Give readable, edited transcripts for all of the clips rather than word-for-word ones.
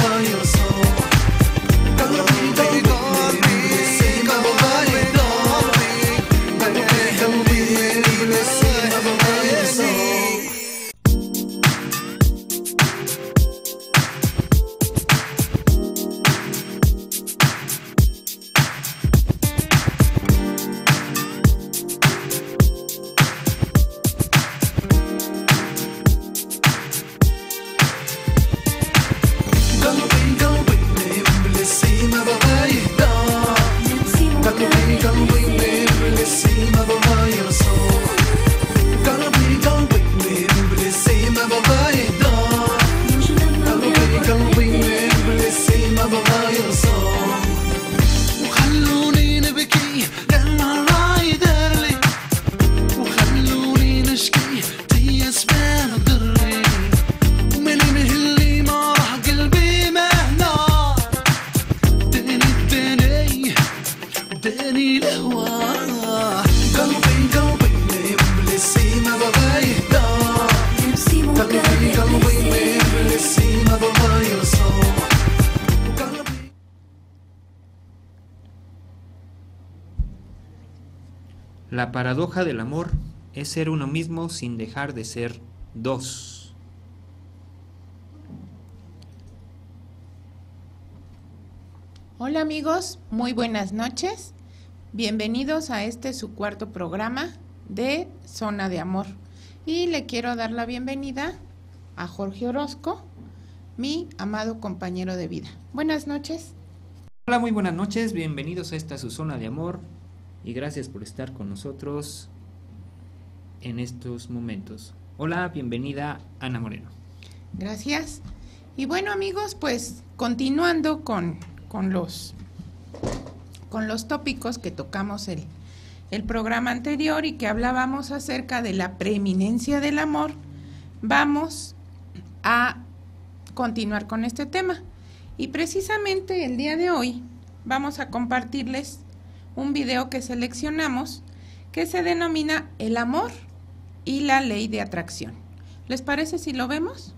La paradoja del amor es ser uno mismo sin dejar de ser dos. Hola amigos, muy buenas noches. Bienvenidos a este su cuarto programa de Zona de Amor. Y le quiero dar la bienvenida a Jorge Orozco, mi amado compañero de vida. Buenas noches. Hola, muy buenas noches. Bienvenidos a esta su Zona de Amor. Y gracias por estar con nosotros en estos momentos. Hola, bienvenida Ana Moreno. Gracias. Y bueno amigos, pues continuando con los tópicos que tocamos el programa anterior y que hablábamos acerca de la preeminencia del amor, vamos a continuar con este tema. Y precisamente el día de hoy vamos a compartirles un video que seleccionamos que se denomina El amor y la ley de atracción. ¿Les parece si lo vemos?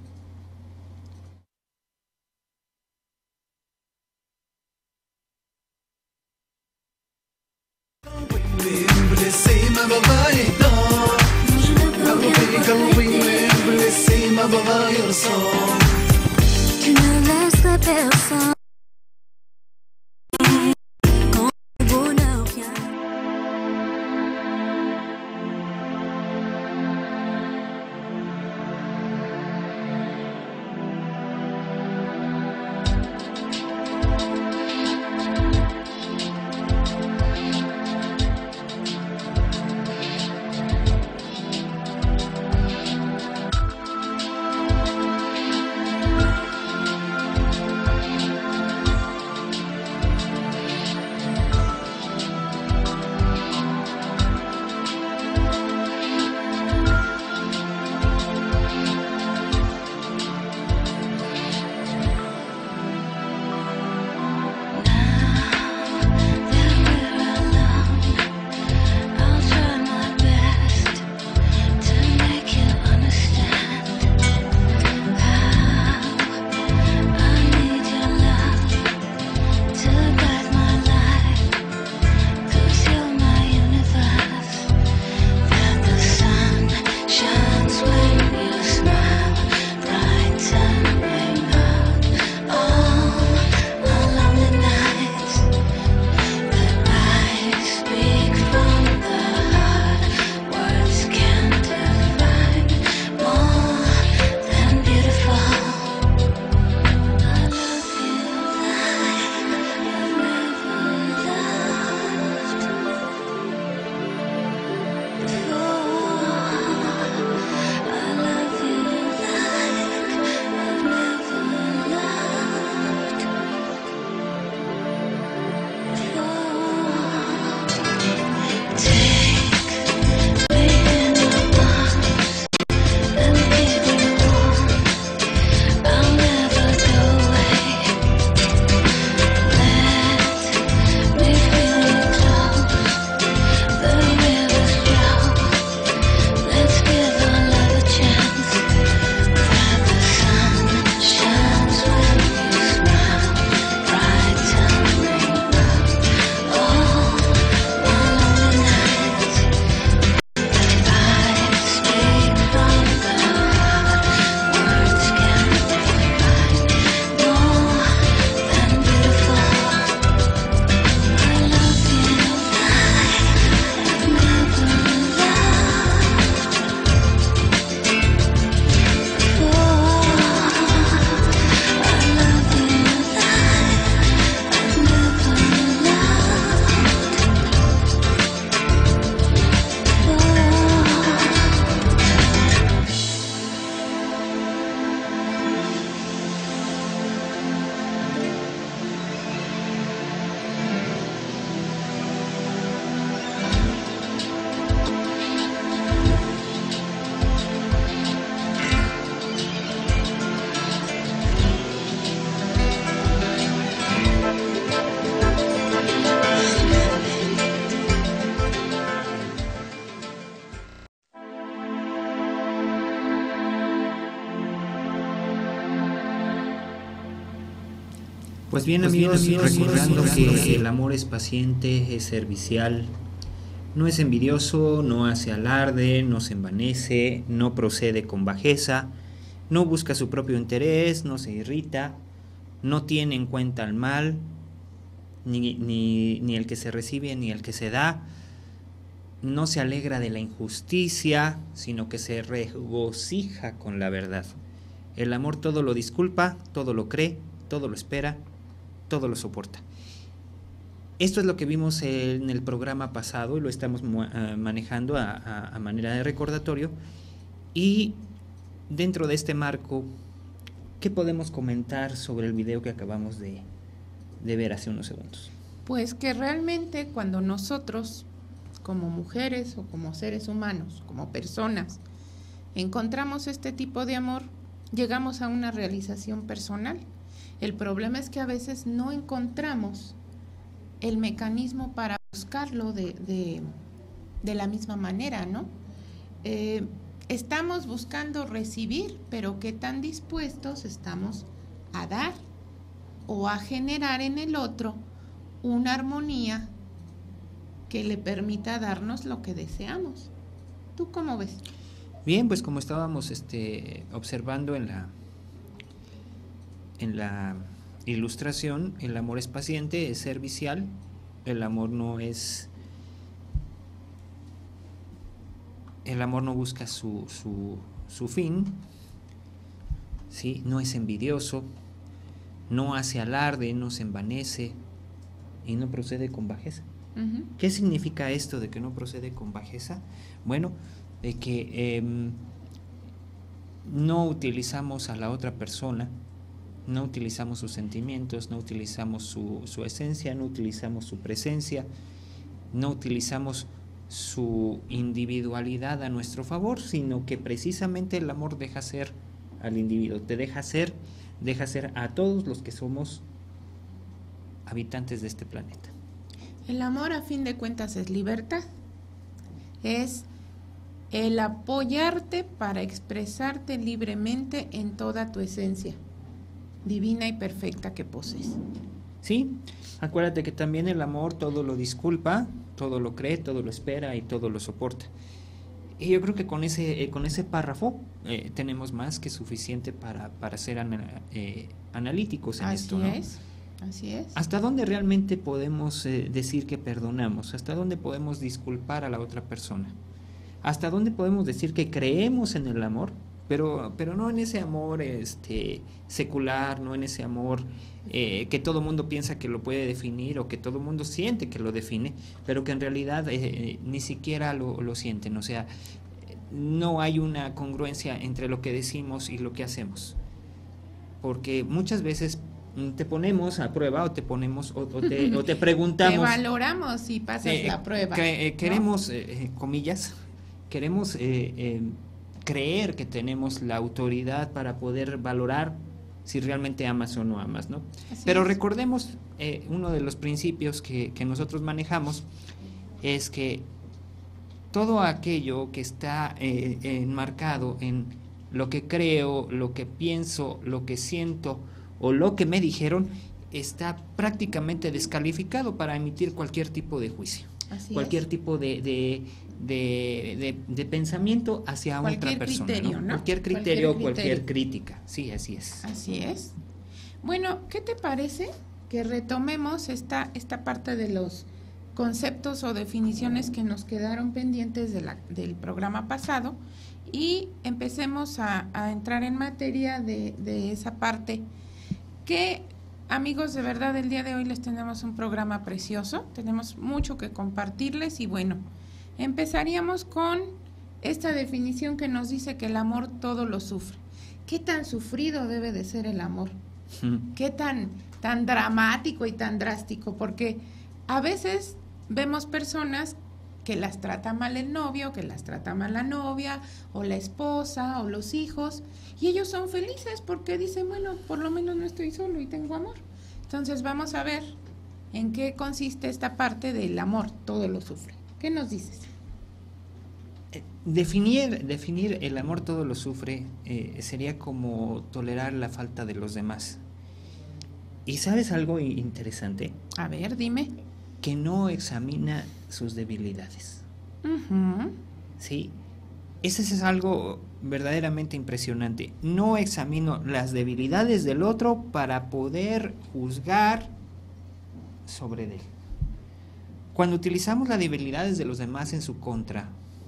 Pues bien, amigos, recordando que el amor es paciente, es servicial, no es envidioso, no hace alarde, no se envanece, no procede con bajeza, no busca su propio interés, no se irrita, no tiene en cuenta el mal, ni el que se recibe ni el que se da, no se alegra de la injusticia, sino que se regocija con la verdad. El amor todo lo disculpa, todo lo cree, todo lo espera, todo lo soporta. Esto es lo que vimos en el programa pasado y lo estamos manejando a manera de recordatorio. Y dentro de este marco, ¿qué podemos comentar sobre el video que acabamos de ver hace unos segundos? Pues que realmente cuando nosotros, como mujeres o como seres humanos, como personas, encontramos este tipo de amor, llegamos a una realización personal. El problema es que a veces no encontramos el mecanismo para buscarlo de la misma manera, ¿no? Estamos buscando recibir, pero ¿qué tan dispuestos estamos a dar o a generar en el otro una armonía que le permita darnos lo que deseamos? ¿Tú cómo ves? Bien, pues como estábamos observando en la ilustración, el amor es paciente, es servicial, el amor no busca su fin, ¿sí? No es envidioso, no hace alarde, no se envanece y no procede con bajeza. Uh-huh. ¿Qué significa esto de que no procede con bajeza? Bueno, de que no utilizamos a la otra persona, no utilizamos sus sentimientos, no utilizamos su esencia, no utilizamos su presencia, no utilizamos su individualidad a nuestro favor, sino que precisamente el amor deja ser al individuo, te deja ser a todos los que somos habitantes de este planeta. El amor, a fin de cuentas, es libertad, es el apoyarte para expresarte libremente en toda tu esencia divina y perfecta que posees. Sí, acuérdate que también el amor todo lo disculpa, todo lo cree, todo lo espera y todo lo soporta. Y yo creo que con ese párrafo tenemos más que suficiente para ser analíticos en esto, ¿no? Así es. ¿Hasta dónde realmente podemos decir que perdonamos? ¿Hasta dónde podemos disculpar a la otra persona? ¿Hasta dónde podemos decir que creemos en el amor? Pero no en ese amor secular, no en ese amor que todo mundo piensa que lo puede definir o que todo mundo siente que lo define, pero que en realidad ni siquiera lo sienten. O sea, no hay una congruencia entre lo que decimos y lo que hacemos. Porque muchas veces te ponemos a prueba o te preguntamos. Te valoramos y pasas la prueba. Queremos, comillas, queremos creer que tenemos la autoridad para poder valorar si realmente amas o no amas, ¿no? Pero recordemos, uno de los principios que nosotros manejamos es que todo aquello que está enmarcado en lo que creo, lo que pienso, lo que siento o lo que me dijeron, está prácticamente descalificado para emitir cualquier tipo de juicio, cualquier tipo de pensamiento hacia otra persona, criterio, ¿no? Cualquier criterio, cualquier crítica. Sí, así es. Así es. Bueno, ¿qué te parece que retomemos esta parte de los conceptos o definiciones que nos quedaron pendientes del programa pasado y empecemos a entrar en materia de esa parte que, amigos, de verdad el día de hoy les tenemos un programa precioso, tenemos mucho que compartirles y bueno, empezaríamos con esta definición que nos dice que el amor todo lo sufre. ¿Qué tan sufrido debe de ser el amor? ¿Qué tan dramático y tan drástico? Porque a veces vemos personas que las trata mal el novio, que las trata mal la novia, o la esposa, o los hijos, y ellos son felices porque dicen, bueno, por lo menos no estoy solo y tengo amor. Entonces vamos a ver en qué consiste esta parte del amor, todo lo sufre. ¿Qué nos dices? Definir el amor todo lo sufre sería como tolerar la falta de los demás. ¿Y sabes algo interesante? A ver, dime. Que no examina sus debilidades. Ujú. ¿Sí? Ese es algo verdaderamente impresionante. No examino las debilidades del otro para poder juzgar sobre él. Cuando utilizamos las debilidades de los demás en su contra,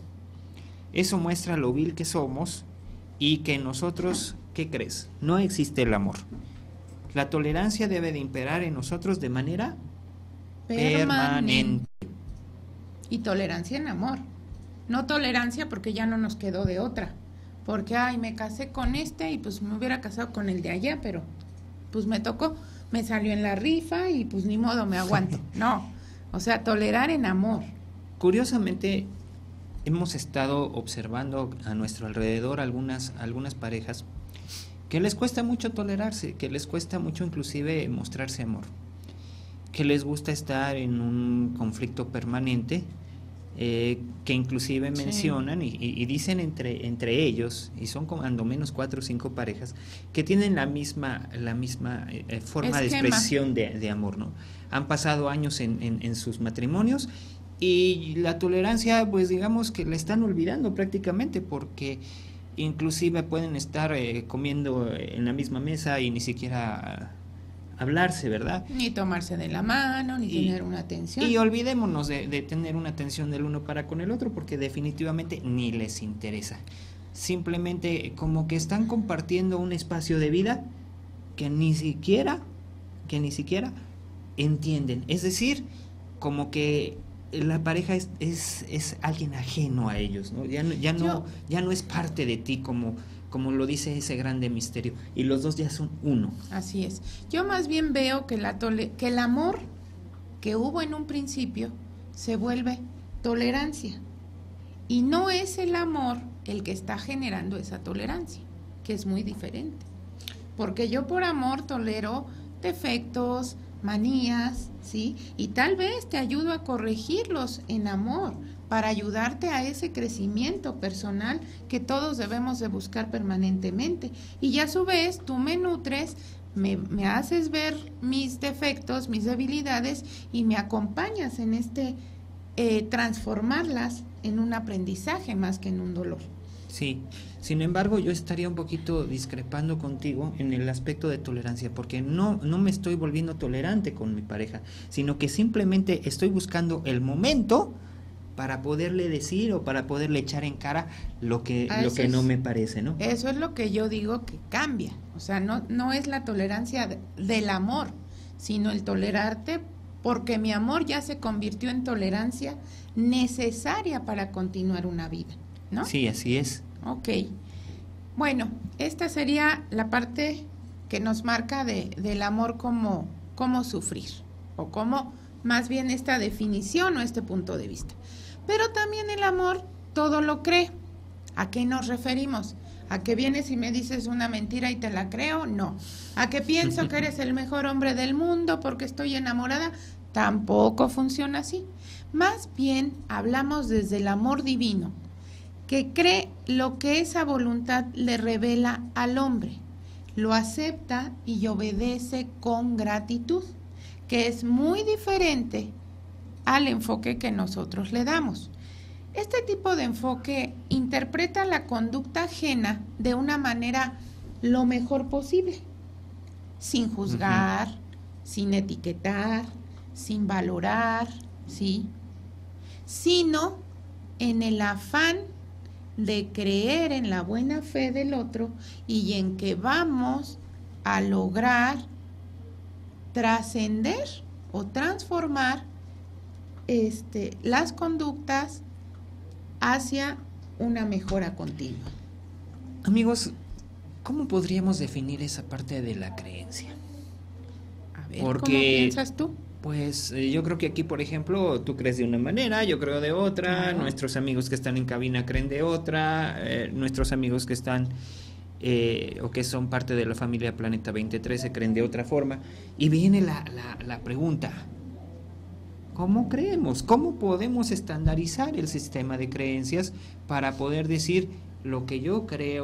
eso muestra lo vil que somos y que en nosotros, ¿qué crees? No existe el amor. La tolerancia debe de imperar en nosotros de manera permanente. Y tolerancia en amor. No tolerancia porque ya no nos quedó de otra. Porque, ay, me casé con este y pues me hubiera casado con el de allá, pero pues me tocó, me salió en la rifa y pues ni modo, me aguanto. No, o sea, tolerar en amor. Curiosamente, hemos estado observando a nuestro alrededor algunas parejas que les cuesta mucho tolerarse, que les cuesta mucho inclusive mostrarse amor, que les gusta estar en un conflicto permanente, que inclusive mencionan y dicen entre ellos, y son cuando menos 4 o 5 parejas, que tienen la misma forma de expresión de amor, ¿no? Han pasado años en sus matrimonios y la tolerancia, pues digamos que la están olvidando prácticamente, porque inclusive pueden estar comiendo en la misma mesa y ni siquiera hablarse, ¿verdad? Ni tomarse de la mano, ni tener una atención. Y olvidémonos de tener una atención del uno para con el otro, porque definitivamente ni les interesa. Simplemente como que están compartiendo un espacio de vida que ni siquiera entienden. Es decir, como que la pareja es alguien ajeno a ellos, ¿no? Ya no es parte de ti, como lo dice ese grande misterio, y los dos ya son uno. Así es. Yo más bien veo que que el amor que hubo en un principio se vuelve tolerancia, y no es el amor el que está generando esa tolerancia, que es muy diferente. Porque yo por amor tolero defectos, manías, ¿sí? Y tal vez te ayudo a corregirlos en amor, para ayudarte a ese crecimiento personal que todos debemos de buscar permanentemente. Y a su vez tú me nutres, me haces ver mis defectos, mis debilidades, y me acompañas en transformarlas en un aprendizaje más que en un dolor. Sí, sin embargo yo estaría un poquito discrepando contigo en el aspecto de tolerancia, porque no me estoy volviendo tolerante con mi pareja, sino que simplemente estoy buscando el momento para poderle decir o para poderle echar en cara lo que no me parece, ¿no? Eso es lo que yo digo que cambia. O sea, no es la tolerancia del amor, sino el tolerarte porque mi amor ya se convirtió en tolerancia necesaria para continuar una vida, ¿no? Sí, así es. Ok. Bueno, esta sería la parte que nos marca del amor como sufrir, o como más bien esta definición o este punto de vista. Pero también el amor todo lo cree. ¿A qué nos referimos? ¿A que vienes y me dices una mentira y te la creo? No. ¿A que pienso que eres el mejor hombre del mundo porque estoy enamorada? Tampoco funciona así. Más bien hablamos desde el amor divino, que cree lo que esa voluntad le revela al hombre, lo acepta y obedece con gratitud, que es muy diferente al enfoque que nosotros le damos. Este tipo de enfoque interpreta la conducta ajena de una manera lo mejor posible, sin juzgar, sin etiquetar, sin valorar, ¿sí? Sino en el afán de creer en la buena fe del otro y en que vamos a lograr trascender o transformar las conductas hacia una mejora continua. Amigos, ¿cómo podríamos definir esa parte de la creencia? A ver, ¿cómo piensas tú? Pues yo creo que aquí, por ejemplo, tú crees de una manera, yo creo de otra, nuestros amigos que están en cabina creen de otra, nuestros amigos que están o que son parte de la familia Planeta 2013 creen de otra forma. Y viene la pregunta, ¿cómo creemos? ¿Cómo podemos estandarizar el sistema de creencias para poder decir lo que yo creo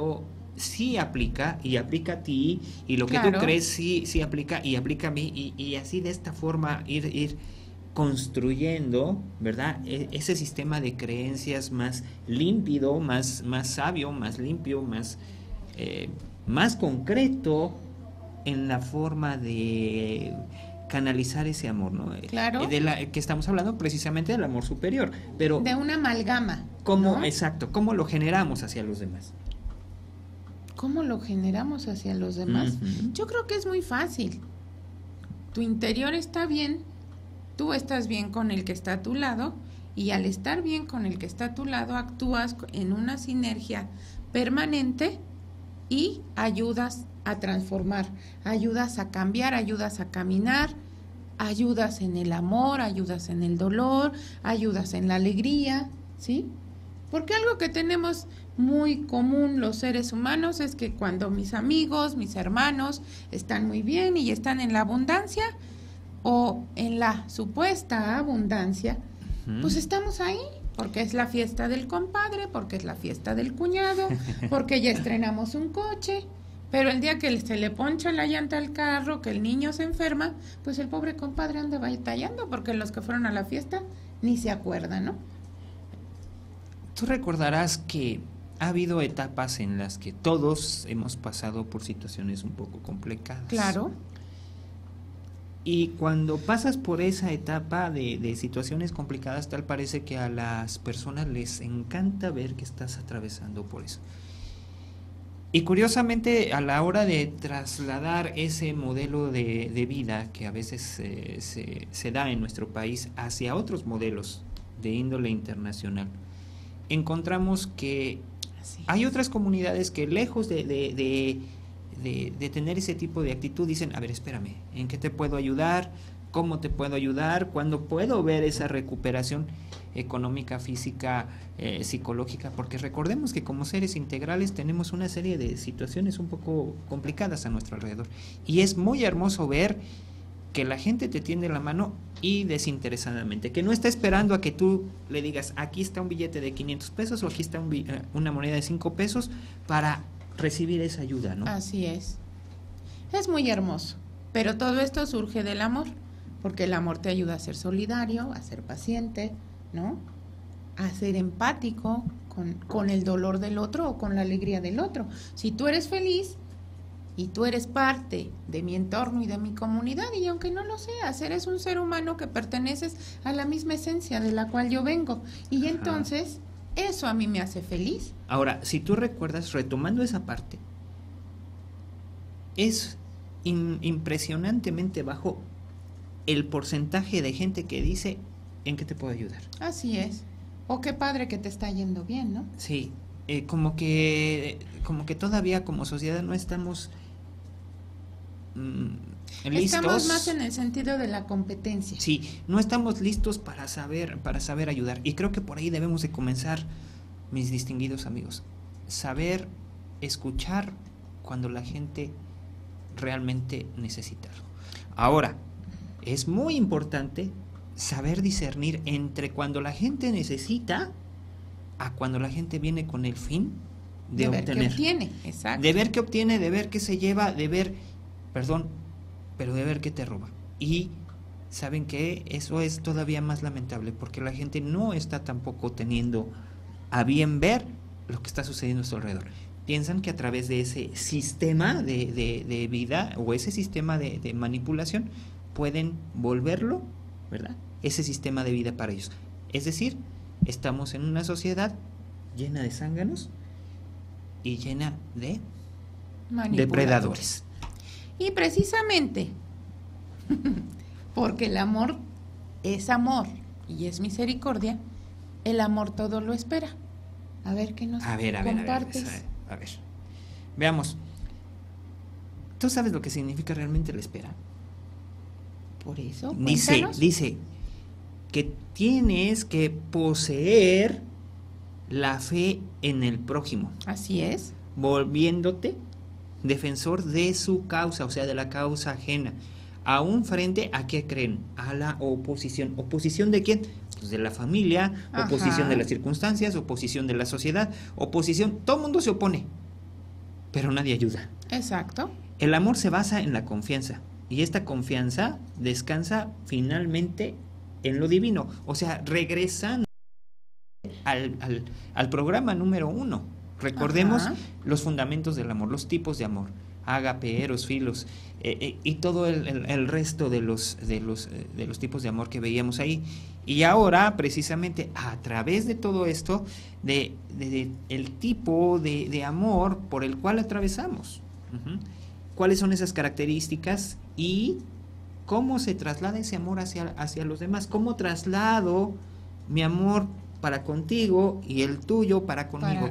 sí aplica y aplica a ti, y lo que Claro. tú crees sí aplica y aplica a mí, y así de esta forma ir construyendo, ¿verdad? Ese sistema de creencias más límpido, más sabio, más limpio, más concreto en la forma de canalizar ese amor, ¿no? Claro. Que estamos hablando precisamente del amor superior, pero De una amalgama. ¿cómo, ¿no? exacto, cómo lo generamos hacia los demás? ¿Cómo lo generamos hacia los demás? Ujú. Yo creo que es muy fácil. Tu interior está bien, tú estás bien con el que está a tu lado, y al estar bien con el que está a tu lado, actúas en una sinergia permanente y ayudas a transformar, ayudas a cambiar, ayudas a caminar, ayudas en el amor, ayudas en el dolor, ayudas en la alegría, ¿sí? Porque algo que tenemos muy común los seres humanos es que cuando mis amigos, mis hermanos están muy bien y están en la abundancia o en la supuesta abundancia, pues estamos ahí, porque es la fiesta del compadre, porque es la fiesta del cuñado, porque ya estrenamos un coche, pero el día que se le poncha la llanta al carro, que el niño se enferma, pues el pobre compadre anda batallando, porque los que fueron a la fiesta ni se acuerdan, ¿no? Tú recordarás que ha habido etapas en las que todos hemos pasado por situaciones un poco complicadas. Claro. Y cuando pasas por esa etapa de situaciones complicadas, tal parece que a las personas les encanta ver que estás atravesando por eso. Y curiosamente, a la hora de trasladar ese modelo de vida que a veces se da en nuestro país hacia otros modelos de índole internacional, encontramos que hay otras comunidades que lejos de tener ese tipo de actitud dicen, a ver, espérame, ¿en qué te puedo ayudar? ¿Cómo te puedo ayudar? ¿Cuándo puedo ver esa recuperación económica, física, psicológica? Porque recordemos que como seres integrales tenemos una serie de situaciones un poco complicadas a nuestro alrededor. Y es muy hermoso ver que la gente te tiende la mano y desinteresadamente, que no está esperando a que tú le digas, aquí está un billete de 500 pesos o aquí está una moneda de 5 pesos para recibir esa ayuda, ¿no? Así es. Es muy hermoso, pero todo esto surge del amor, porque el amor te ayuda a ser solidario, a ser paciente, ¿no? A ser empático con el dolor del otro o con la alegría del otro. Si tú eres feliz y tú eres parte de mi entorno y de mi comunidad, y aunque no lo seas, eres un ser humano que perteneces a la misma esencia de la cual yo vengo, y entonces eso a mí me hace feliz. Ahora, si tú recuerdas, retomando esa parte, es impresionantemente bajo el porcentaje de gente que dice, ¿en qué te puedo ayudar? Así es. O qué padre que te está yendo bien, ¿no? Sí, como que todavía como sociedad no estamos listos. Estamos más en el sentido de la competencia. Sí, no estamos listos para saber ayudar. Y creo que por ahí debemos de comenzar, mis distinguidos amigos. Saber escuchar cuando la gente realmente necesita algo. Ahora, es muy importante saber discernir entre cuando la gente necesita a cuando la gente viene con el fin de ver obtener. qué obtiene, exacto. De ver qué obtiene, de ver qué se lleva, de ver qué te roba. Y saben que eso es todavía más lamentable, porque la gente no está tampoco teniendo a bien ver lo que está sucediendo a su alrededor. Piensan que a través de ese sistema de vida o ese sistema de manipulación pueden volverlo, ¿verdad? Ese sistema de vida para ellos. Es decir, estamos en una sociedad llena de zánganos y llena de depredadores. Y precisamente porque el amor es amor y es misericordia, el amor todo lo espera. A ver qué nos compartes. A ver. Veamos. ¿Tú sabes lo que significa realmente la espera? Por eso, Dice que tienes que poseer la fe en el prójimo. Así es. Volviéndote defensor de su causa, o sea, de la causa ajena. Aún frente a qué creen, a la oposición. ¿Oposición de quién? Pues de la familia, oposición de las circunstancias, oposición de la sociedad, oposición, todo el mundo se opone. pero nadie ayuda. Exacto. El amor se basa en la confianza, y esta confianza descansa finalmente en lo divino, o sea, regresando al programa número 1. Recordemos los fundamentos del amor, los tipos de amor, ágape, eros, filos, y todo el resto de los tipos de amor que veíamos ahí. Y ahora, precisamente, a través de todo esto, de el tipo de amor por el cual atravesamos. ¿Cuáles son esas características y cómo se traslada ese amor hacia los demás? ¿Cómo traslado mi amor para contigo y el tuyo para conmigo?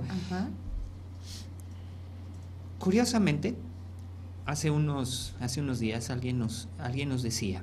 Curiosamente, hace unos días alguien nos decía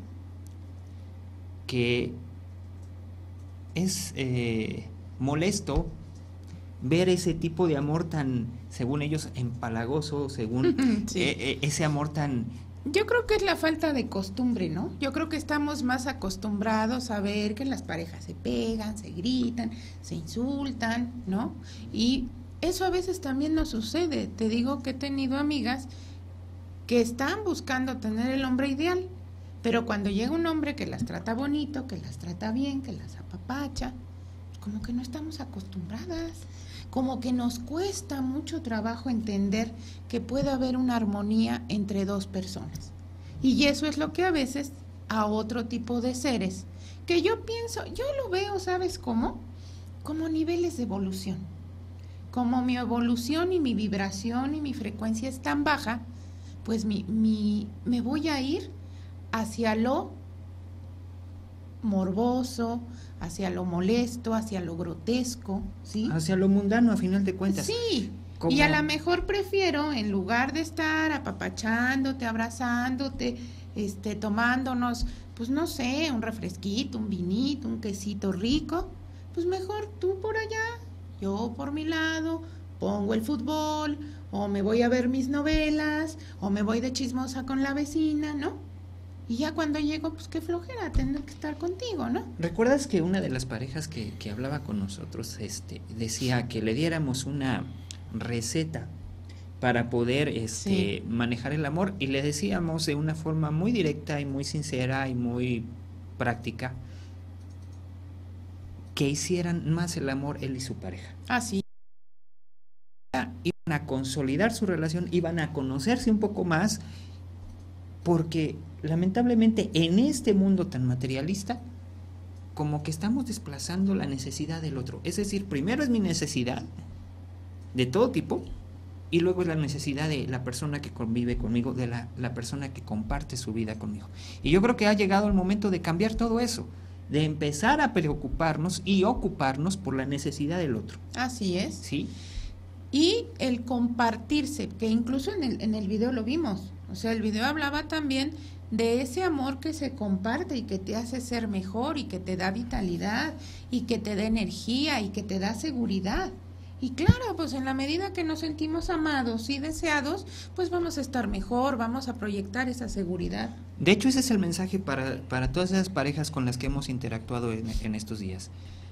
que es molesto ver ese tipo de amor tan, según ellos, empalagoso, según sí. Ese amor tan... Yo creo que es la falta de costumbre, ¿no? Yo creo que estamos más acostumbrados a ver que las parejas se pegan, se gritan, se insultan, ¿no? Y eso a veces también nos sucede. Te digo que he tenido amigas que están buscando tener el hombre ideal, pero cuando llega un hombre que las trata bonito, que las trata bien, que las apapacha, como que no estamos acostumbradas, como que nos cuesta mucho trabajo entender que puede haber una armonía entre dos personas. Y eso es lo que a veces a otro tipo de seres, que yo pienso, yo lo veo, ¿sabes cómo? Como niveles de evolución. Como mi evolución y mi vibración y mi frecuencia es tan baja, pues me voy a ir hacia lo morboso, hacia lo molesto, hacia lo grotesco, ¿sí? Hacia lo mundano, a final de cuentas. Sí, ¿Cómo? Y a lo mejor prefiero, en lugar de estar apapachándote, abrazándote, tomándonos, pues no sé, un refresquito, un vinito, un quesito rico, pues mejor tú por allá, yo por mi lado, pongo el fútbol, o me voy a ver mis novelas, o me voy de chismosa con la vecina, ¿no? Y ya cuando llego, pues qué flojera tener que estar contigo, ¿no? ¿Recuerdas que una de las parejas que hablaba con nosotros decía que le diéramos una receta para poder Sí. manejar el amor? Y le decíamos de una forma muy directa y muy sincera y muy práctica que hicieran más el amor él y su pareja. Así. Iban a consolidar su relación, iban a conocerse un poco más, porque lamentablemente en este mundo tan materialista, como que estamos desplazando la necesidad del otro. Es decir, primero es mi necesidad de todo tipo, y luego es la necesidad de la persona que convive conmigo, de la persona que comparte su vida conmigo. Y yo creo que ha llegado el momento de cambiar todo eso, de empezar a preocuparnos y ocuparnos por la necesidad del otro. Así es. ¿Sí? Y el compartirse, que incluso en el video lo vimos. O sea, el video hablaba también de ese amor que se comparte y que te hace ser mejor y que te da vitalidad y que te da energía y que te da seguridad. Y claro, pues en la medida que nos sentimos amados y deseados, pues vamos a estar mejor, vamos a proyectar esa seguridad. De hecho, ese es el mensaje para todas esas parejas con las que hemos interactuado en estos días.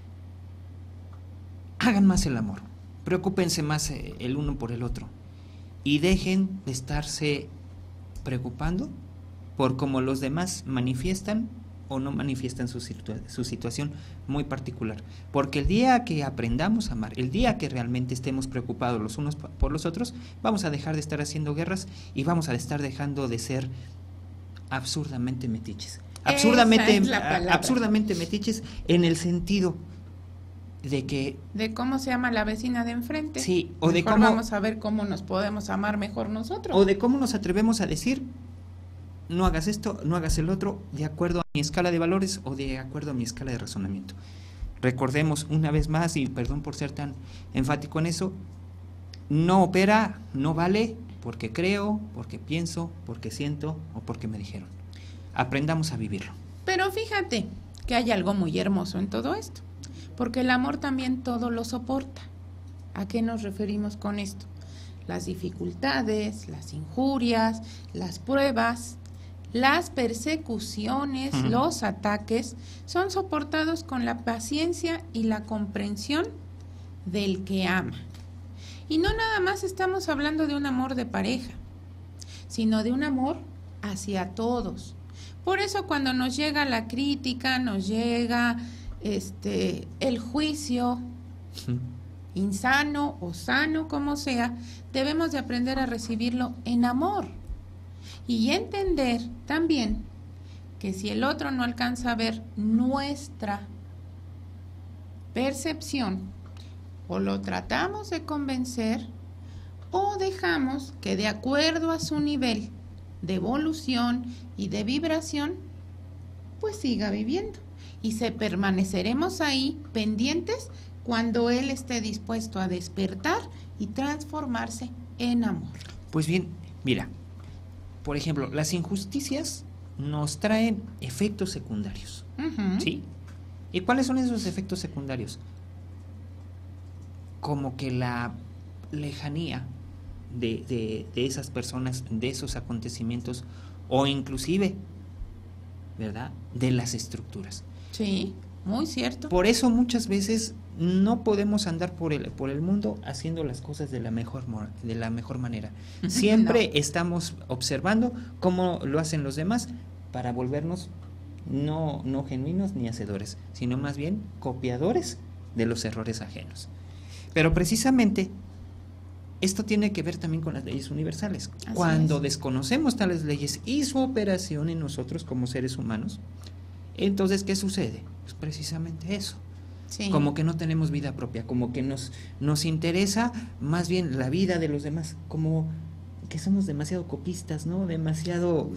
Hagan más el amor, preocúpense más el uno por el otro y dejen de estarse preocupando por cómo los demás manifiestan o no manifiestan su situación muy particular. Porque el día que aprendamos a amar, el día que realmente estemos preocupados los unos por los otros, vamos a dejar de estar haciendo guerras y vamos a estar dejando de ser absurdamente metiches. Absurdamente metiches en el sentido de que... De cómo se llama la vecina de enfrente. Sí, o mejor de cómo... vamos a ver cómo nos podemos amar mejor nosotros. O de cómo nos atrevemos a decir, no hagas esto, no hagas el otro, de acuerdo a mi escala de valores o de acuerdo a mi escala de razonamiento. Recordemos una vez más, y perdón por ser tan enfático en eso, no opera, no vale porque creo, porque pienso, porque siento o porque me dijeron. Aprendamos a vivirlo. Pero fíjate que hay algo muy hermoso en todo esto, porque el amor también todo lo soporta. ¿A qué nos referimos con esto? Las dificultades, las injurias, las pruebas, las persecuciones, los ataques, son soportados con la paciencia y la comprensión del que ama. Y no nada más estamos hablando de un amor de pareja, sino de un amor hacia todos. Por eso cuando nos llega la crítica, nos llega el juicio, insano o sano, como sea, debemos de aprender a recibirlo en amor y entender también que si el otro no alcanza a ver nuestra percepción, o lo tratamos de convencer o dejamos que de acuerdo a su nivel de evolución y de vibración, pues siga viviendo. Y permaneceremos ahí pendientes cuando él esté dispuesto a despertar y transformarse en amor. Pues bien, mira, por ejemplo, las injusticias nos traen efectos secundarios, ¿sí? ¿Y cuáles son esos efectos secundarios? Como que la lejanía de esas personas, de esos acontecimientos, o inclusive, ¿verdad?, de las estructuras. Sí, muy cierto. Por eso muchas veces no podemos andar por el mundo haciendo las cosas de la mejor manera. Siempre estamos observando cómo lo hacen los demás para volvernos no genuinos ni hacedores, sino más bien copiadores de los errores ajenos. Pero precisamente esto tiene que ver también con las leyes universales. Cuando desconocemos tales leyes y su operación en nosotros como seres humanos, entonces, ¿qué sucede? Pues precisamente eso. Sí. Como que no tenemos vida propia, como que nos interesa más bien la vida de los demás, como que somos demasiado copistas, ¿no? Demasiado...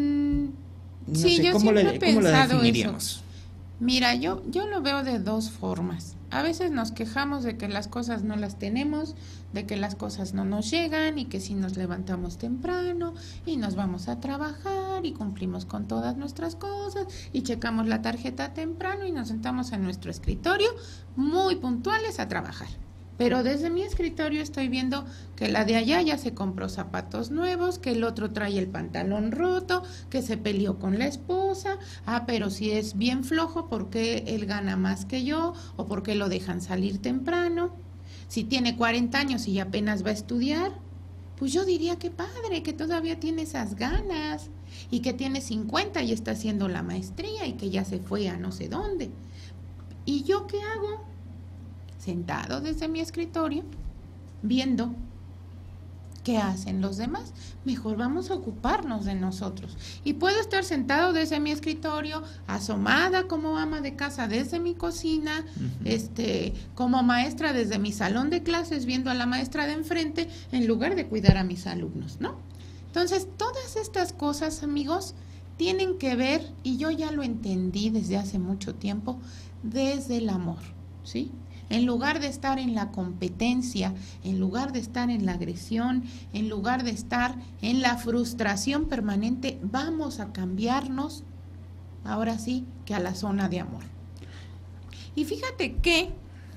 No sí, sé, yo ¿cómo siempre he pensado lo definiríamos? eso. Mira, yo lo veo de dos formas. A veces nos quejamos de que las cosas no las tenemos, de que las cosas no nos llegan y que si nos levantamos temprano y nos vamos a trabajar y cumplimos con todas nuestras cosas y checamos la tarjeta temprano y nos sentamos en nuestro escritorio muy puntuales a trabajar. Pero desde mi escritorio estoy viendo que la de allá ya se compró zapatos nuevos, que el otro trae el pantalón roto, que se peleó con la esposa. Pero si es bien flojo, ¿por qué él gana más que yo? ¿O por qué lo dejan salir temprano? Si tiene 40 años y apenas va a estudiar, pues yo diría que padre, que todavía tiene esas ganas. Y que tiene 50 y está haciendo la maestría y que ya se fue a no sé dónde. ¿Y yo qué hago? Sentado desde mi escritorio, viendo qué hacen los demás. Mejor vamos a ocuparnos de nosotros. Y puedo estar sentado desde mi escritorio, asomada como ama de casa desde mi cocina, como maestra desde mi salón de clases, viendo a la maestra de enfrente, en lugar de cuidar a mis alumnos, ¿no? Entonces, todas estas cosas, amigos, tienen que ver, y yo ya lo entendí desde hace mucho tiempo, desde el amor, ¿sí? En lugar de estar en la competencia, en lugar de estar en la agresión, en lugar de estar en la frustración permanente, vamos a cambiarnos, ahora sí, que a la zona de amor. Y fíjate que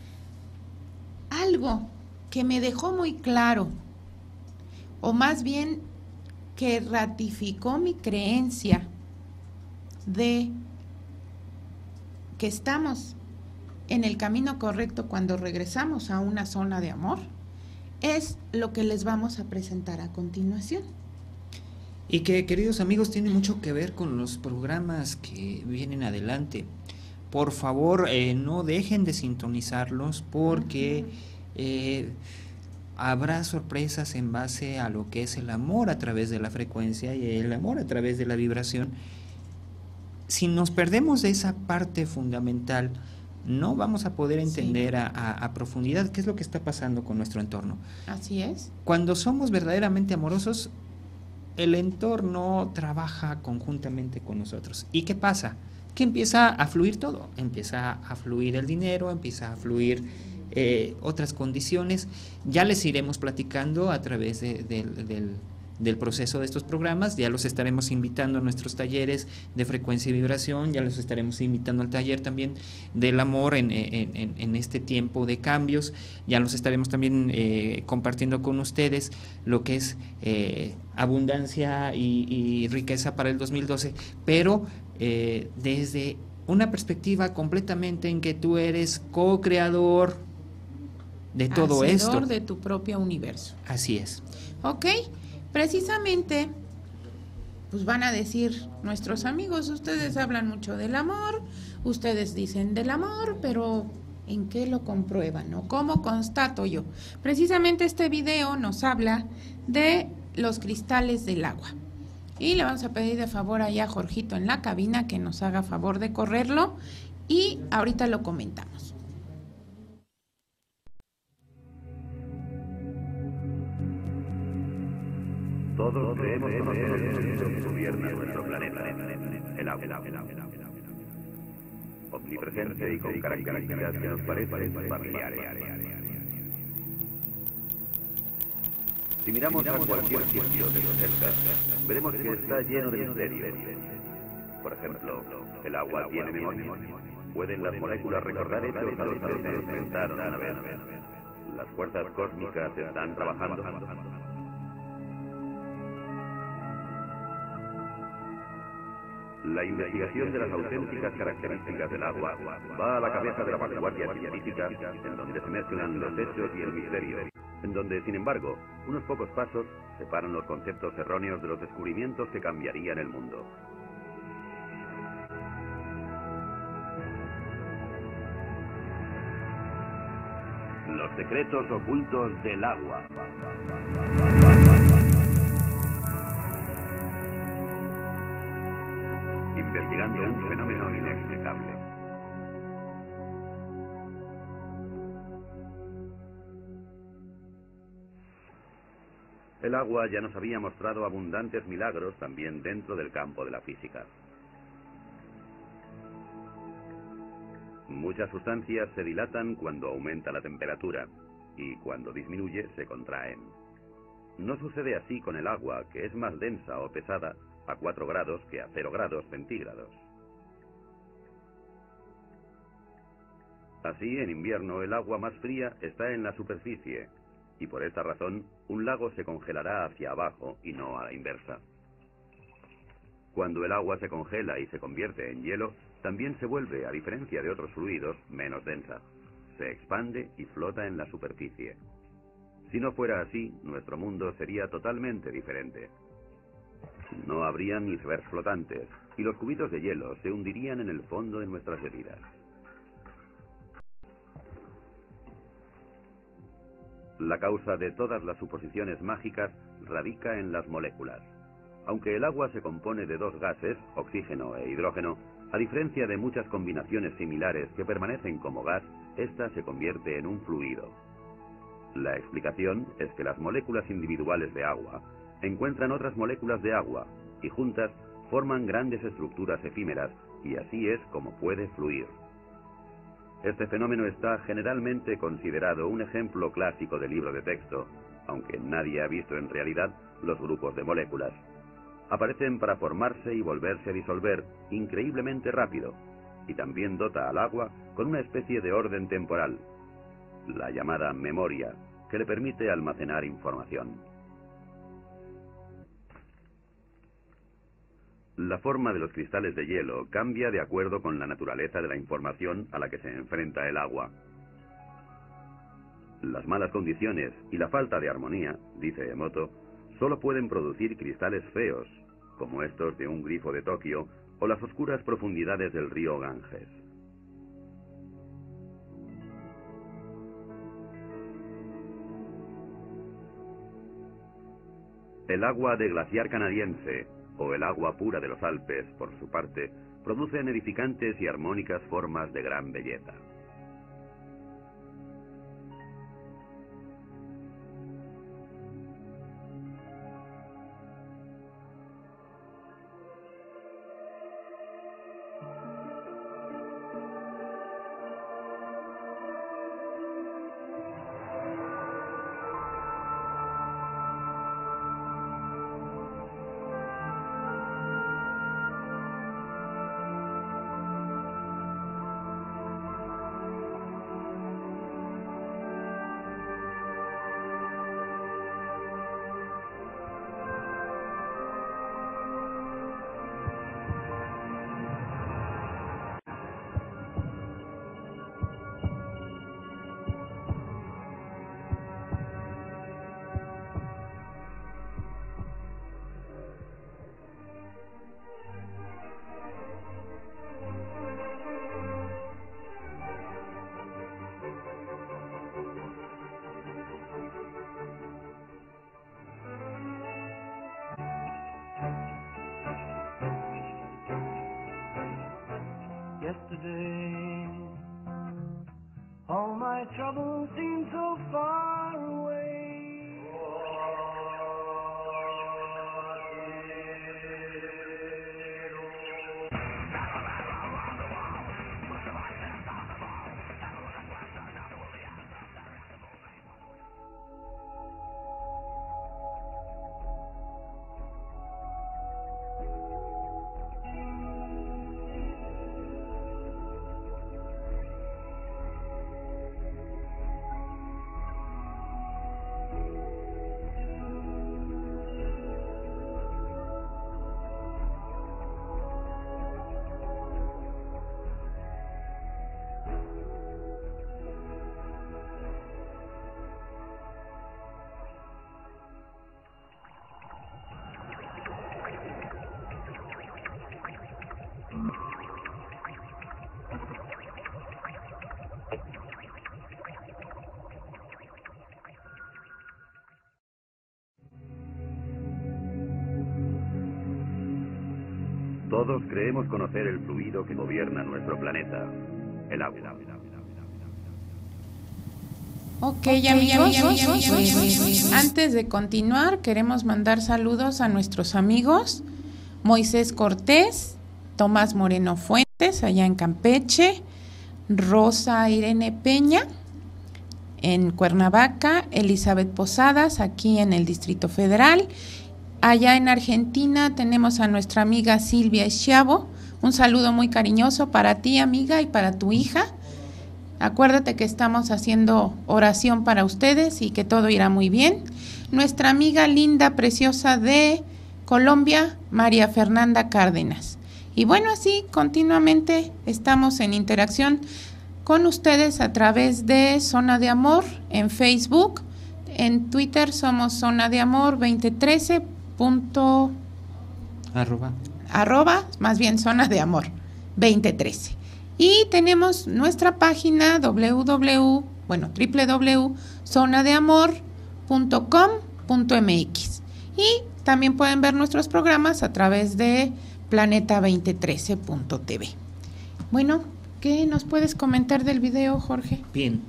algo que me dejó muy claro, o más bien que ratificó mi creencia de que estamos en el camino correcto cuando regresamos a una zona de amor, es lo que les vamos a presentar a continuación. Y que, queridos amigos, tiene mucho que ver con los programas que vienen adelante. Por favor, no dejen de sintonizarlos porque habrá sorpresas en base a lo que es el amor a través de la frecuencia y el amor a través de la vibración. Si nos perdemos de esa parte fundamental, no vamos a poder entender a profundidad qué es lo que está pasando con nuestro entorno. Así es. Cuando somos verdaderamente amorosos, el entorno trabaja conjuntamente con nosotros. ¿Y qué pasa? Que empieza a fluir todo. Empieza a fluir el dinero, empieza a fluir otras condiciones. Ya les iremos platicando a través del proceso de estos programas. Ya los estaremos invitando a nuestros talleres de frecuencia y vibración, ya los estaremos invitando al taller también del amor en este tiempo de cambios, ya los estaremos también compartiendo con ustedes lo que es abundancia y riqueza para el 2012, pero desde una perspectiva completamente en que tú eres co-creador de todo Hacedor esto. de tu propio universo. Así es. Ok, precisamente, pues van a decir nuestros amigos, ustedes hablan mucho del amor, ustedes dicen del amor, pero ¿en qué lo comprueban? ¿No? ¿Cómo constato yo? Precisamente este video nos habla de los cristales del agua. Y le vamos a pedir de favor allá a Jorgito en la cabina que nos haga favor de correrlo y ahorita lo comentamos. Todos creemos conocer el mundo que gobierna nuestro planeta, el agua. Omnipresente y con características que nos parecen familiares. Si miramos a cualquier sitio de cerca, veremos que está lleno de misterios. Por ejemplo, el agua tiene memoria. ¿Pueden las moléculas recordar hechos a los que se enfrentaron una vez? ¿Las fuerzas cósmicas están trabajando? La investigación de las auténticas características del agua va a la cabeza de la vanguardia científica, en donde se mezclan los hechos y el misterio, en donde, sin embargo, unos pocos pasos separan los conceptos erróneos de los descubrimientos que cambiarían el mundo. Los secretos ocultos del agua. Investigando un fenómeno inexplicable. El agua ya nos había mostrado abundantes milagros también dentro del campo de la física. Muchas sustancias se dilatan cuando aumenta la temperatura y cuando disminuye se contraen. No sucede así con el agua, que es más densa o pesada a 4 grados que a 0 grados centígrados. Así, en invierno, el agua más fría está en la superficie, y por esta razón, un lago se congelará hacia abajo y no a la inversa. Cuando el agua se congela y se convierte en hielo, también se vuelve, a diferencia de otros fluidos, menos densa. Se expande y flota en la superficie. Si no fuera así, nuestro mundo sería totalmente diferente. No habría ni icebergs flotantes, y los cubitos de hielo se hundirían en el fondo de nuestras bebidas. La causa de todas las suposiciones mágicas radica en las moléculas. Aunque el agua se compone de 2 gases, oxígeno e hidrógeno, a diferencia de muchas combinaciones similares que permanecen como gas, esta se convierte en un fluido. La explicación es que las moléculas individuales de agua encuentran otras moléculas de agua y juntas forman grandes estructuras efímeras, y así es como puede fluir. Este fenómeno está generalmente considerado un ejemplo clásico de libro de texto, aunque nadie ha visto en realidad los grupos de moléculas. Aparecen para formarse y volverse a disolver increíblemente rápido, y también dota al agua con una especie de orden temporal, la llamada memoria, que le permite almacenar información. La forma de los cristales de hielo cambia de acuerdo con la naturaleza de la información a la que se enfrenta el agua. Las malas condiciones y la falta de armonía, dice Emoto, solo pueden producir cristales feos, como estos de un grifo de Tokio o las oscuras profundidades del río Ganges. El agua de glaciar canadiense, o el agua pura de los Alpes, por su parte, producen edificantes y armónicas formas de gran belleza. yesterday. All my troubles seem so far away. Todos creemos conocer el fluido que gobierna nuestro planeta, el agua. Ok, amigos, pues, antes de continuar, queremos mandar saludos a nuestros amigos Moisés Cortés, Tomás Moreno Fuentes, allá en Campeche, Rosa Irene Peña, en Cuernavaca, Elizabeth Posadas, aquí en el Distrito Federal. Allá en Argentina tenemos a nuestra amiga Silvia Schiavo. Un saludo muy cariñoso para ti, amiga, y para tu hija. Acuérdate que estamos haciendo oración para ustedes y que todo irá muy bien. Nuestra amiga linda, preciosa de Colombia, María Fernanda Cárdenas. Y bueno, así continuamente estamos en interacción con ustedes a través de Zona de Amor en Facebook. En Twitter somos Zona de Amor 2013. Arroba, más bien Zona de Amor 2013. Y tenemos nuestra página www.zonadeamor.com.mx. Y también pueden ver nuestros programas a través de planeta2013.tv. Bueno, ¿qué nos puedes comentar del video, Jorge? Bien.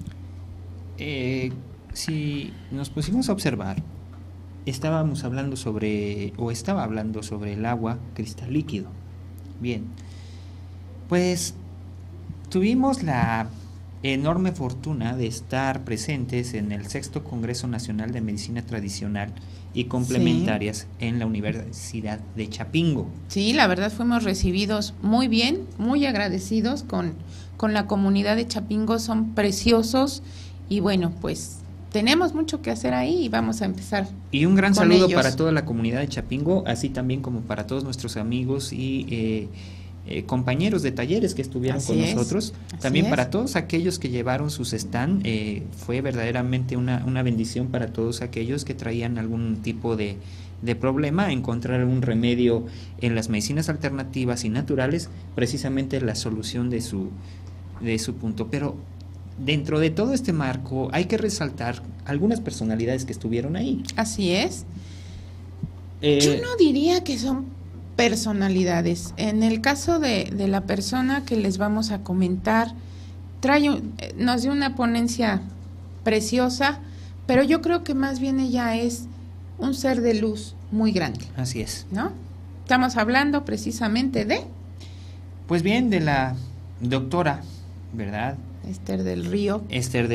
Si nos pusimos a observar, estaba hablando sobre el agua, cristal líquido. Bien, pues tuvimos la enorme fortuna de estar presentes en el 6º Congreso Nacional de Medicina Tradicional y Complementarias en la Universidad de Chapingo. Sí, la verdad fuimos recibidos muy bien, muy agradecidos con la comunidad de Chapingo, son preciosos y bueno, pues tenemos mucho que hacer ahí y vamos a empezar. Y un gran saludo para toda la comunidad de Chapingo, así también como para todos nuestros amigos y compañeros de talleres que estuvieron con nosotros. También para todos aquellos que llevaron sus stand, fue verdaderamente una bendición para todos aquellos que traían algún tipo de problema, encontrar un remedio en las medicinas alternativas y naturales, precisamente la solución de su punto. Pero dentro de todo este marco hay que resaltar algunas personalidades que estuvieron ahí. Así es. Yo no diría que son personalidades. En el caso de la persona que les vamos a comentar, nos dio una ponencia preciosa, pero yo creo que más bien ella es un ser de luz muy grande. Así es. ¿No? Estamos hablando precisamente de... Pues bien, de la doctora, ¿verdad? Esther del Río.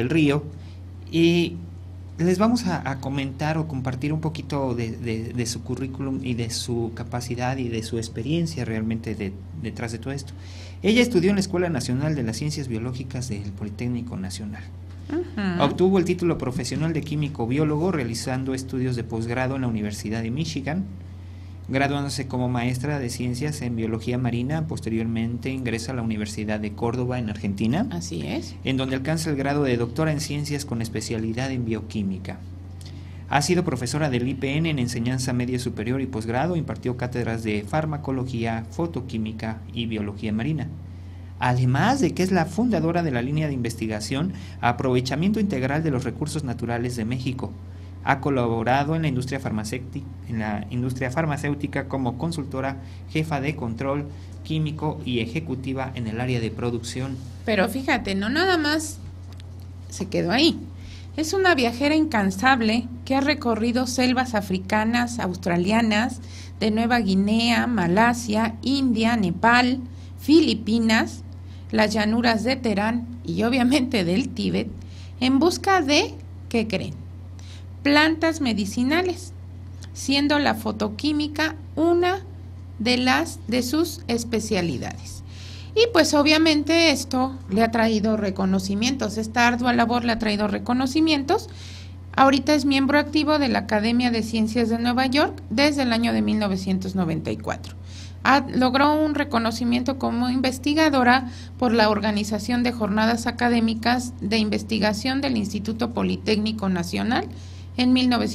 Y les vamos a comentar o compartir un poquito de su currículum y de su capacidad y de su experiencia realmente detrás de todo esto. Ella estudió en la Escuela Nacional de las Ciencias Biológicas del Politécnico Nacional. Obtuvo el título profesional de químico biólogo realizando estudios de posgrado en la Universidad de Michigan, graduándose como maestra de ciencias en biología marina. Posteriormente ingresa a la Universidad de Córdoba en Argentina. Así es. En donde alcanza el grado de doctora en ciencias con especialidad en bioquímica. Ha sido profesora del IPN en enseñanza media superior y posgrado, impartió cátedras de farmacología, fotoquímica y biología marina. Además de que es la fundadora de la línea de investigación Aprovechamiento Integral de los Recursos Naturales de México, Ha colaborado en la industria farmacéutica como consultora, jefa de control químico y ejecutiva en el área de producción. Pero fíjate, no nada más se quedó ahí. Es una viajera incansable que ha recorrido selvas africanas, australianas, de Nueva Guinea, Malasia, India, Nepal, Filipinas, las llanuras de Teherán y obviamente del Tíbet, en busca de, ¿qué creen?, plantas medicinales, siendo la fotoquímica una de sus especialidades. Y pues obviamente esto le ha traído reconocimientos, esta ardua labor le ha traído reconocimientos. Ahorita es miembro activo de la Academia de Ciencias de Nueva York desde el año de 1994. Logró un reconocimiento como investigadora por la Organización de Jornadas Académicas de Investigación del Instituto Politécnico Nacional en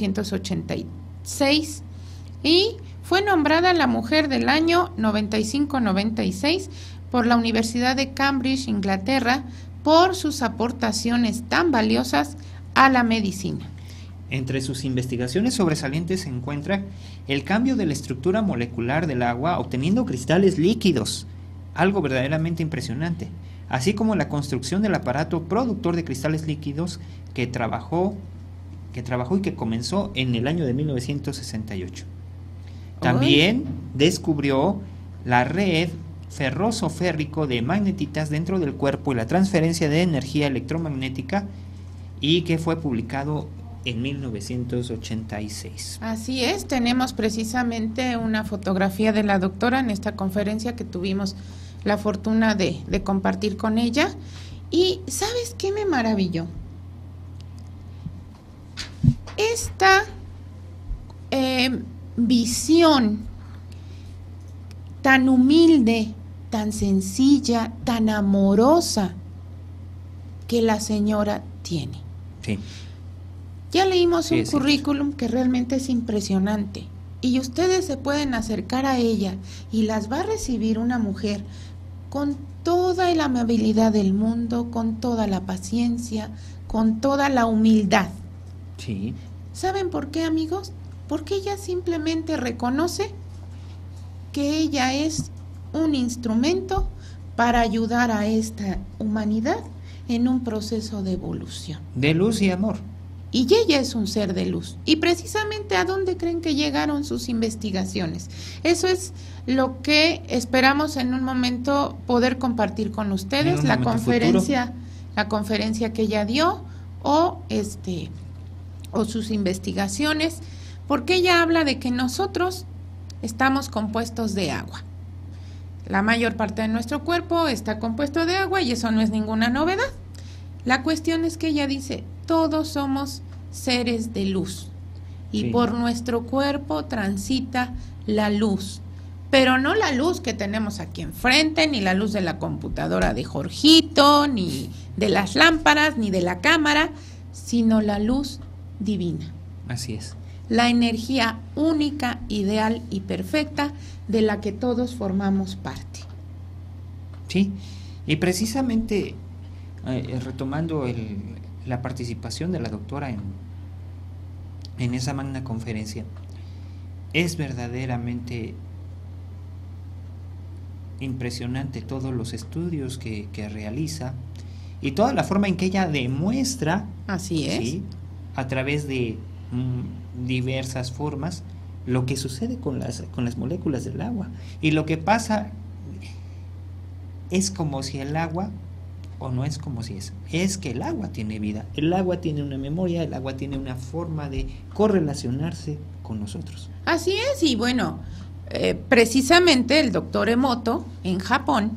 1986 y fue nombrada la Mujer del Año 95-96 por la Universidad de Cambridge, Inglaterra, por sus aportaciones tan valiosas a la medicina. Entre sus investigaciones sobresalientes se encuentra el cambio de la estructura molecular del agua obteniendo cristales líquidos, algo verdaderamente impresionante, así como la construcción del aparato productor de cristales líquidos que trabajó y que comenzó en el año de 1968. También descubrió la red ferroso-férrico de magnetitas dentro del cuerpo y la transferencia de energía electromagnética, y que fue publicado en 1986. Así es, tenemos precisamente una fotografía de la doctora en esta conferencia que tuvimos la fortuna de compartir con ella. Y ¿sabes qué me maravilló? Esta visión tan humilde, tan sencilla, tan amorosa que la señora tiene. Sí. Ya leímos un currículum que realmente es impresionante y ustedes se pueden acercar a ella y las va a recibir una mujer con toda la amabilidad del mundo, con toda la paciencia, con toda la humildad. Sí. ¿Saben por qué, amigos? Porque ella simplemente reconoce que ella es un instrumento para ayudar a esta humanidad en un proceso de evolución. De luz y amor. Y ella es un ser de luz. Y precisamente ¿a dónde creen que llegaron sus investigaciones? Eso es lo que esperamos en un momento poder compartir con ustedes, la conferencia que ella dio o sus investigaciones, porque ella habla de que nosotros estamos compuestos de agua. La mayor parte de nuestro cuerpo está compuesto de agua y eso no es ninguna novedad. La cuestión es que ella dice, todos somos seres de luz y por nuestro cuerpo transita la luz, pero no la luz que tenemos aquí enfrente, ni la luz de la computadora de Jorgito, ni de las lámparas, ni de la cámara, sino la luz divina. Así es. La energía única, ideal y perfecta de la que todos formamos parte. Sí, y precisamente retomando la participación de la doctora en esa magna conferencia, es verdaderamente impresionante todos los estudios que realiza y toda la forma en que ella demuestra, así es, ¿sí?, a través de diversas formas lo que sucede con las moléculas del agua. Y lo que pasa es como si el agua, o no es como si es que el agua tiene vida, el agua tiene una memoria, el agua tiene una forma de correlacionarse con nosotros. Así es, y bueno, precisamente el doctor Emoto en Japón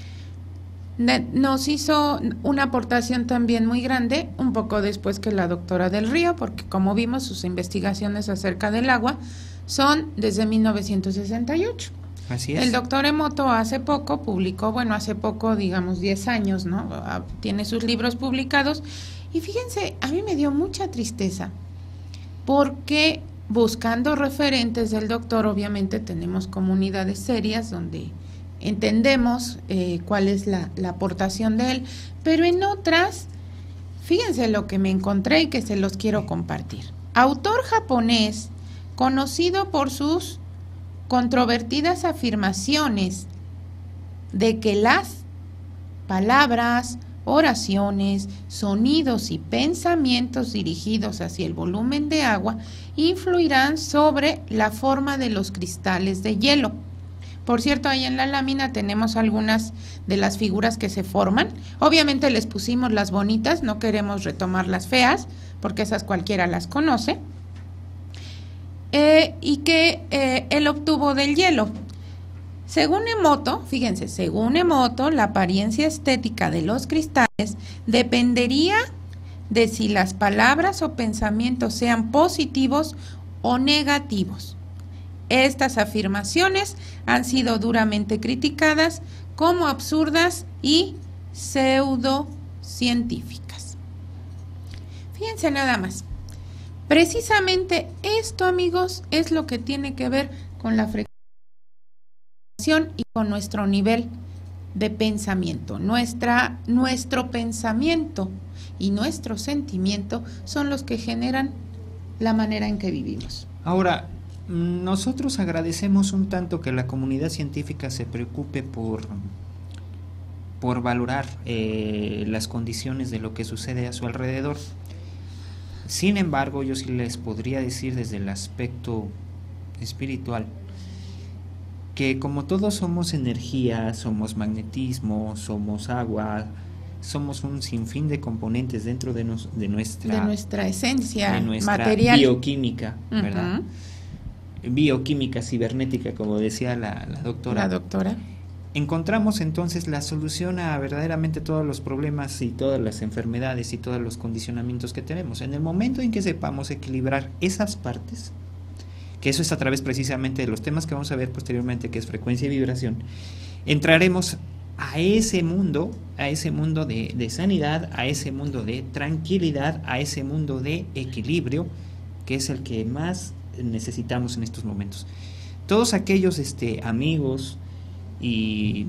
nos hizo una aportación también muy grande, un poco después que la doctora del Río, porque como vimos sus investigaciones acerca del agua son desde 1968. Así es. El doctor Emoto hace poco publicó, hace poco, digamos 10 años, ¿no? Tiene sus libros publicados y fíjense, a mí me dio mucha tristeza porque buscando referentes del doctor, obviamente tenemos comunidades serias donde entendemos cuál es la aportación de él, pero en otras, fíjense lo que me encontré y que se los quiero compartir. autor japonés conocido por sus controvertidas afirmaciones de que las palabras, oraciones, sonidos y pensamientos dirigidos hacia el volumen de agua influirán sobre la forma de los cristales de hielo. Por cierto, ahí en la lámina tenemos algunas de las figuras que se forman. Obviamente les pusimos las bonitas, no queremos retomar las feas, porque esas cualquiera las conoce. Y que él obtuvo del hielo. Según Emoto, fíjense, según Emoto, la apariencia estética de los cristales dependería de si las palabras o pensamientos sean positivos o negativos. Estas afirmaciones han sido duramente criticadas como absurdas y pseudocientíficas. Fíjense nada más. Precisamente esto, amigos, es lo que tiene que ver con la frecuencia y con nuestro nivel de pensamiento. Nuestro pensamiento y nuestro sentimiento son los que generan la manera en que vivimos. Ahora, nosotros agradecemos un tanto que la comunidad científica se preocupe por valorar las condiciones de lo que sucede a su alrededor. Sin embargo, yo sí les podría decir desde el aspecto espiritual que como todos somos energía, somos magnetismo, somos agua, somos un sinfín de componentes dentro de nuestra esencia, de nuestra material, bioquímica, ¿verdad? Bioquímica cibernética, como decía la doctora. La doctora. Encontramos entonces la solución a verdaderamente todos los problemas y todas las enfermedades y todos los condicionamientos que tenemos. En el momento en que sepamos equilibrar esas partes, que eso es a través precisamente de los temas que vamos a ver posteriormente, que es frecuencia y vibración, entraremos a ese mundo de sanidad, a ese mundo de tranquilidad, a ese mundo de equilibrio, que es el que más necesitamos en estos momentos. Todos aquellos amigos y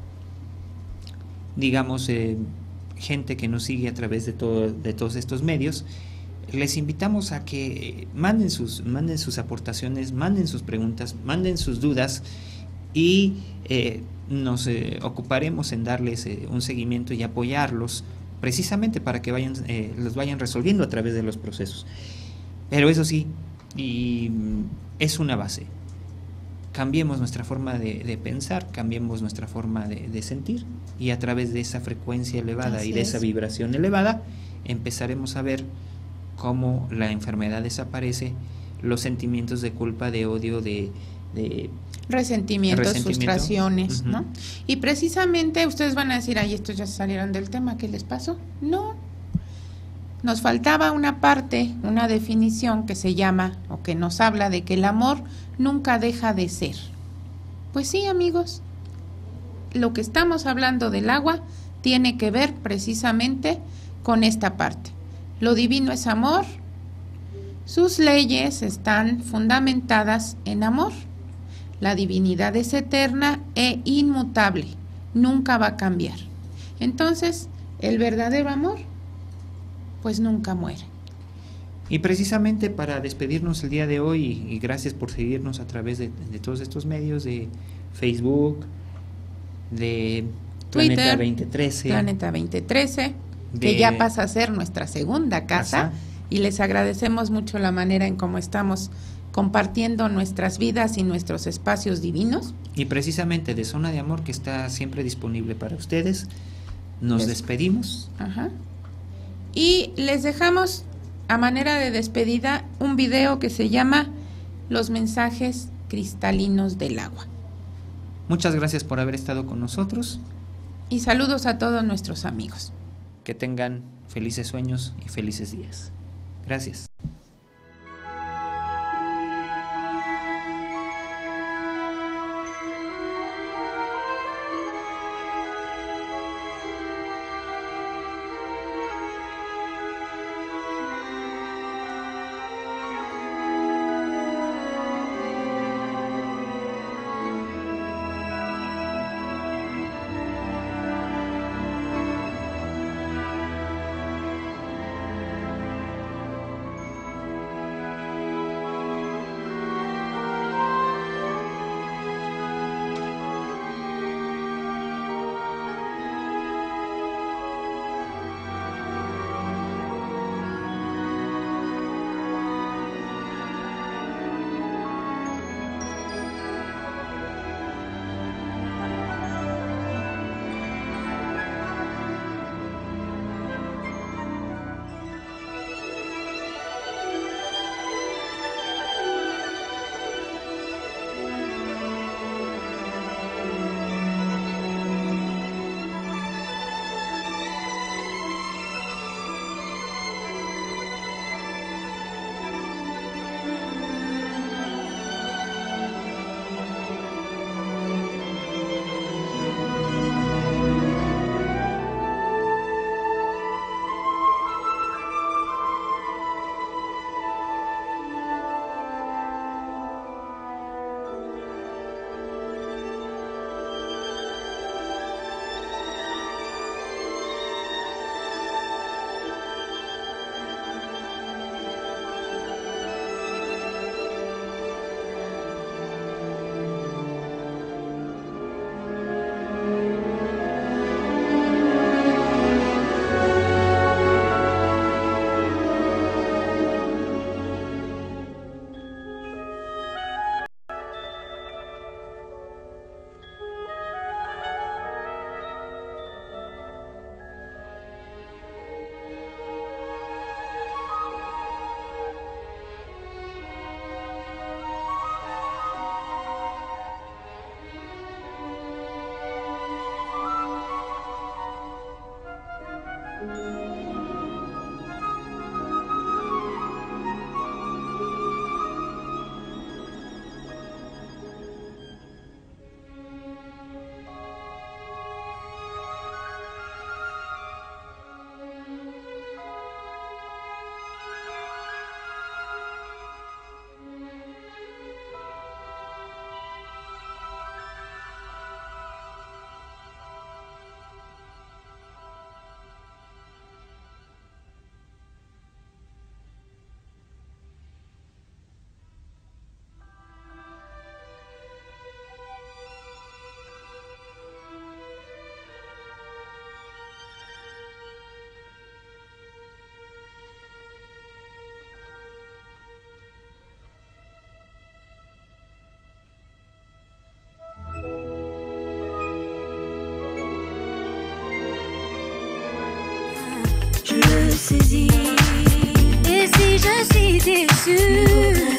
digamos gente que nos sigue a través de todos estos medios, les invitamos a que manden sus aportaciones, manden sus preguntas, manden sus dudas y nos ocuparemos en darles un seguimiento y apoyarlos precisamente para que los vayan resolviendo a través de los procesos. Pero eso sí, y es una base. Cambiemos nuestra forma de pensar, cambiemos nuestra forma de sentir, y a través de esa frecuencia elevada y de esa vibración elevada empezaremos a ver cómo la enfermedad desaparece, los sentimientos de culpa, de odio, de resentimientos, frustraciones, ¿no? Y precisamente ustedes van a decir, ay, estos ya se salieron del tema, ¿qué les pasó? No, nos faltaba una parte, una definición que se llama, o que nos habla de que el amor nunca deja de ser. Pues sí, amigos, lo que estamos hablando del agua tiene que ver precisamente con esta parte. Lo divino es amor, sus leyes están fundamentadas en amor. La divinidad es eterna e inmutable, nunca va a cambiar. Entonces, el verdadero amor, pues nunca muere. Y precisamente para despedirnos el día de hoy, y gracias por seguirnos a través de todos estos medios, de Facebook, de Twitter, Planeta 2013, Planeta 2013, que ya pasa a ser nuestra segunda casa, y les agradecemos mucho la manera en cómo estamos compartiendo nuestras vidas y nuestros espacios divinos. Y precisamente de Zona de Amor, que está siempre disponible para ustedes, nos despedimos. Y les dejamos a manera de despedida un video que se llama Los mensajes cristalinos del agua. Muchas gracias por haber estado con nosotros. Y saludos a todos nuestros amigos. Que tengan felices sueños y felices días. Gracias. saisie. Et si je suis déçue,